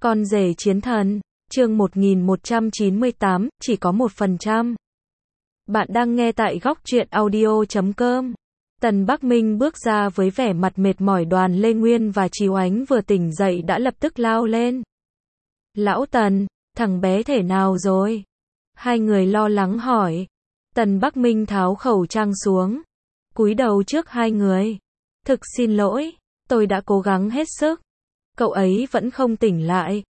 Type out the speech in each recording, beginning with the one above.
Con rể chiến thần, chương 1198, chỉ có 1%. Bạn đang nghe tại góc truyện audio.com. Tần Bắc Minh bước ra với vẻ mặt mệt mỏi. Đoàn Lê Nguyên và Chí Oánh vừa tỉnh dậy đã lập tức lao lên. Lão Tần, thằng bé thể nào rồi? Hai người lo lắng hỏi. Tần Bắc Minh tháo khẩu trang xuống, cúi đầu trước hai người. Thực xin lỗi, tôi đã cố gắng hết sức. Cậu ấy vẫn không tỉnh lại.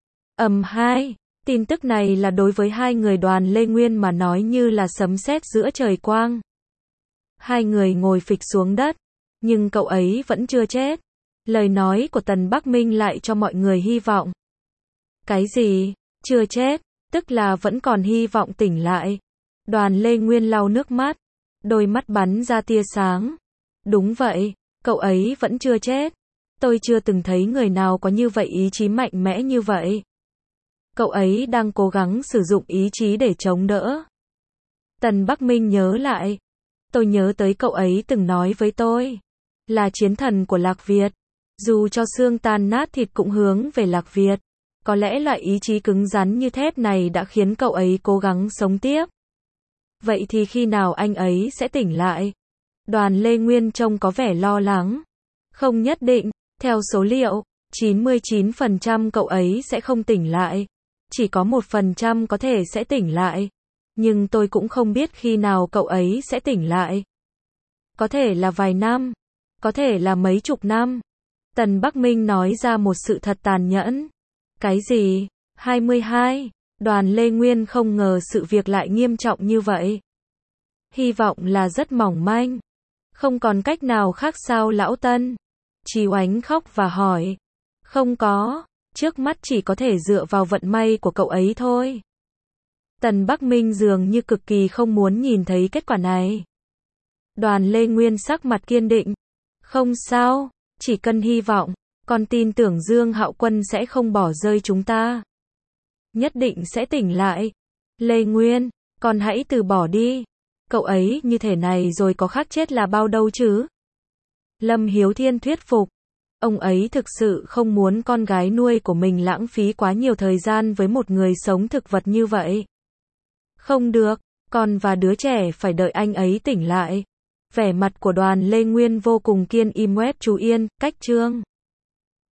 Tin tức này là đối với hai người Đoàn Lê Nguyên mà nói như là sấm sét giữa trời quang. Hai người ngồi phịch xuống đất, nhưng cậu ấy vẫn chưa chết. Lời nói của Tần Bắc Minh lại cho mọi người hy vọng. Cái gì? Chưa chết, tức là vẫn còn hy vọng tỉnh lại. Đoàn Lê Nguyên lau nước mắt, đôi mắt bắn ra tia sáng. Đúng vậy, cậu ấy vẫn chưa chết. Tôi chưa từng thấy người nào có như vậy, ý chí mạnh mẽ như vậy. Cậu ấy đang cố gắng sử dụng ý chí để chống đỡ. Tần Bắc Minh nhớ lại. Tôi nhớ tới cậu ấy từng nói với tôi, là chiến thần của Lạc Việt. Dù cho xương tan nát thịt cũng hướng về Lạc Việt. Có lẽ loại ý chí cứng rắn như thép này đã khiến cậu ấy cố gắng sống tiếp. Vậy thì khi nào anh ấy sẽ tỉnh lại? Đoàn Lê Nguyên trông có vẻ lo lắng. Không nhất định, theo số liệu, 99% cậu ấy sẽ không tỉnh lại. Chỉ có 1% có thể sẽ tỉnh lại. Nhưng tôi cũng không biết khi nào cậu ấy sẽ tỉnh lại. Có thể là vài năm, có thể là mấy chục năm. Tần Bắc Minh nói ra một sự thật tàn nhẫn. Cái gì? 22. Đoàn Lê Nguyên không ngờ sự việc lại nghiêm trọng như vậy. Hy vọng là rất mỏng manh. Không còn cách nào khác sao lão Tân? Chí Oánh khóc và hỏi. Không có, trước mắt chỉ có thể dựa vào vận may của cậu ấy thôi. Tần Bắc Minh dường như cực kỳ không muốn nhìn thấy kết quả này. Đoàn Lê Nguyên sắc mặt kiên định. Không sao, chỉ cần hy vọng, con tin tưởng Dương Hạo Quân sẽ không bỏ rơi chúng ta. Nhất định sẽ tỉnh lại. Lê Nguyên, con hãy từ bỏ đi. Cậu ấy như thế này rồi có khác chết là bao đâu chứ? Lâm Hiếu Thiên thuyết phục. Ông ấy thực sự không muốn con gái nuôi của mình lãng phí quá nhiều thời gian với một người sống thực vật như vậy. Không được, con và đứa trẻ phải đợi anh ấy tỉnh lại. Vẻ mặt của Đoàn Lê Nguyên vô cùng kiên im. Web chú Yên, cách chương.